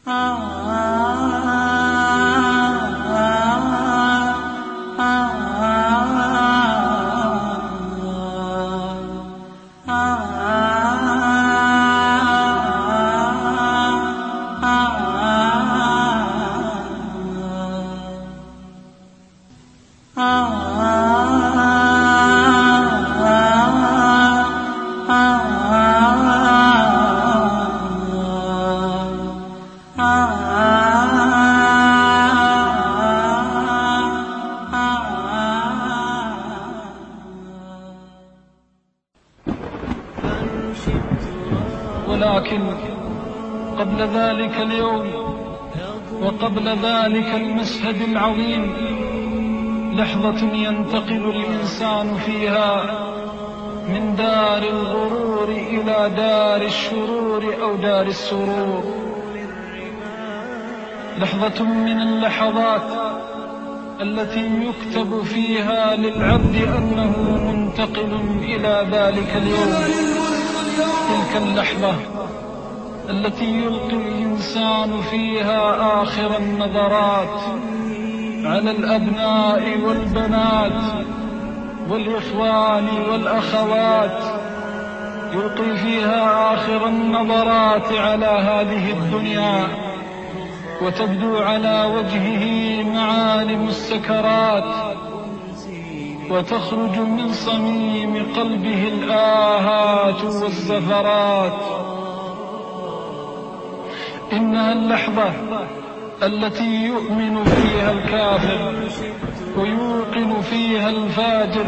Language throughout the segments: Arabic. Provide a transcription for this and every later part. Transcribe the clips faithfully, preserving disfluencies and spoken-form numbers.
ولكن قبل ذلك اليوم وقبل ذلك المشهد العظيم لحظة ينتقل الإنسان فيها من دار الغرور إلى دار الشرور أو دار السرور، لحظة من اللحظات التي يكتب فيها للعبد أنه منتقل إلى ذلك اليوم. تلك اللحظة التي يلقي الإنسان فيها آخر النظرات على الأبناء والبنات والإخوان والأخوات، يلقي فيها آخر النظرات على هذه الدنيا، وتبدو على وجهه معالم السكرات، وتخرج من صميم قلبه الآهات والزفرات. إنها اللحظة التي يؤمن فيها الكافر ويوقن فيها الفاجر،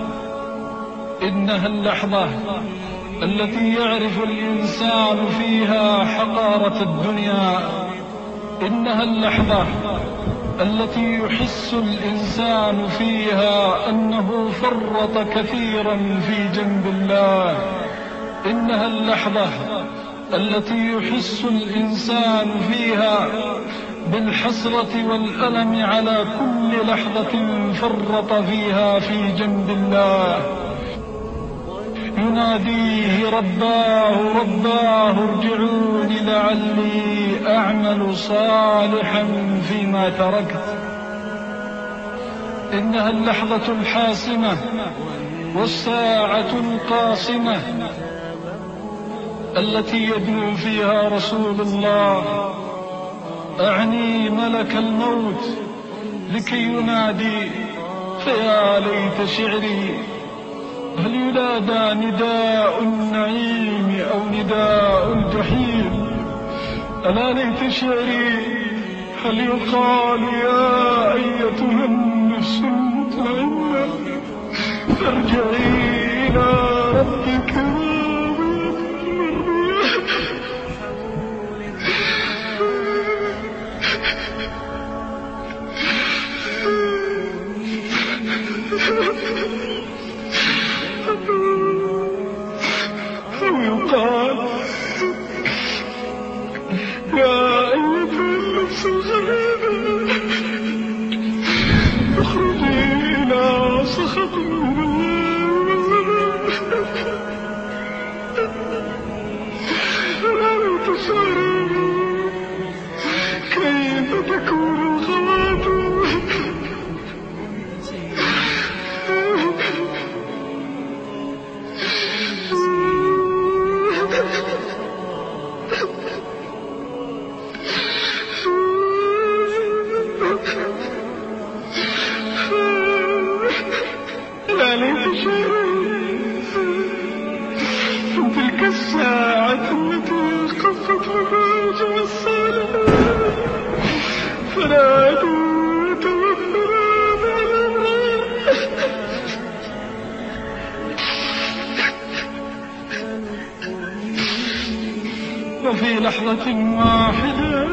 إنها اللحظة التي يعرف الإنسان فيها حقارة الدنيا، إنها اللحظة التي يحس الإنسان فيها أنه فرط كثيرا في جنب الله، إنها اللحظة التي يحس الإنسان فيها بالحسرة والألم على كل لحظة فرط فيها في جنب الله. يناديه رباه رباه ارجعوني لعلي أعمل صالحا فيما تركت. إنها اللحظة الحاسمة والساعة القاصمة التي يدعو فيها رسول الله، أعني ملك الموت، لكي ينادي: فيا ليت شعري هل ينادى نداء النعيم أو نداء الجحيم؟ ألا ليت شعري هل يقال يا أيتها النفس المطمئنة ارجعي إلى ربك أو يقال يا أيتها النفس الغريبة اخرجي إلى سخط ألا ليت شعري كيف تكون الخواتم. يا ليت شعري في تلك الساعة التي قفت مفاجع الصالحين فنادوا توفنا على الأمرار. وفي لحظة واحدة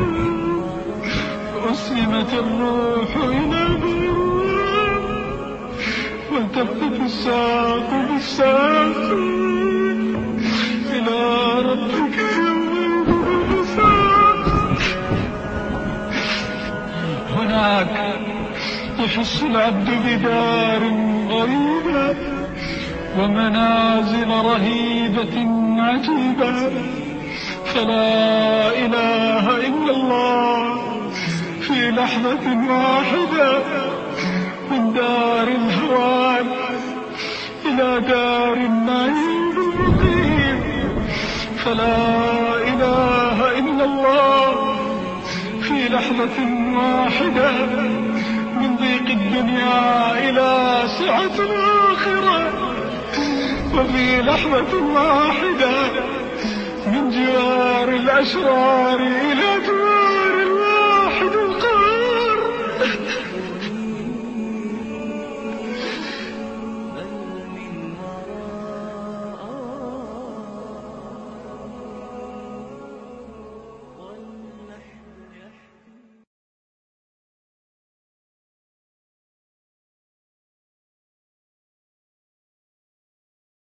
أسلمت الروح إلى الأرواح، والتفت الساق بالساق إلى ربك يومئذ المساق. هناك يحس العبد بدار غريبة ومنازل رهيبة عجيبة، فلا إله إلا الله لحظة واحدة من دار الهوان إلى دار النعيم المقيم. فلا إله إلا الله في لحظة واحدة من ضيق الدنيا إلى سعة الآخرة، وفي لحظة واحدة من جوار الأشرار إلى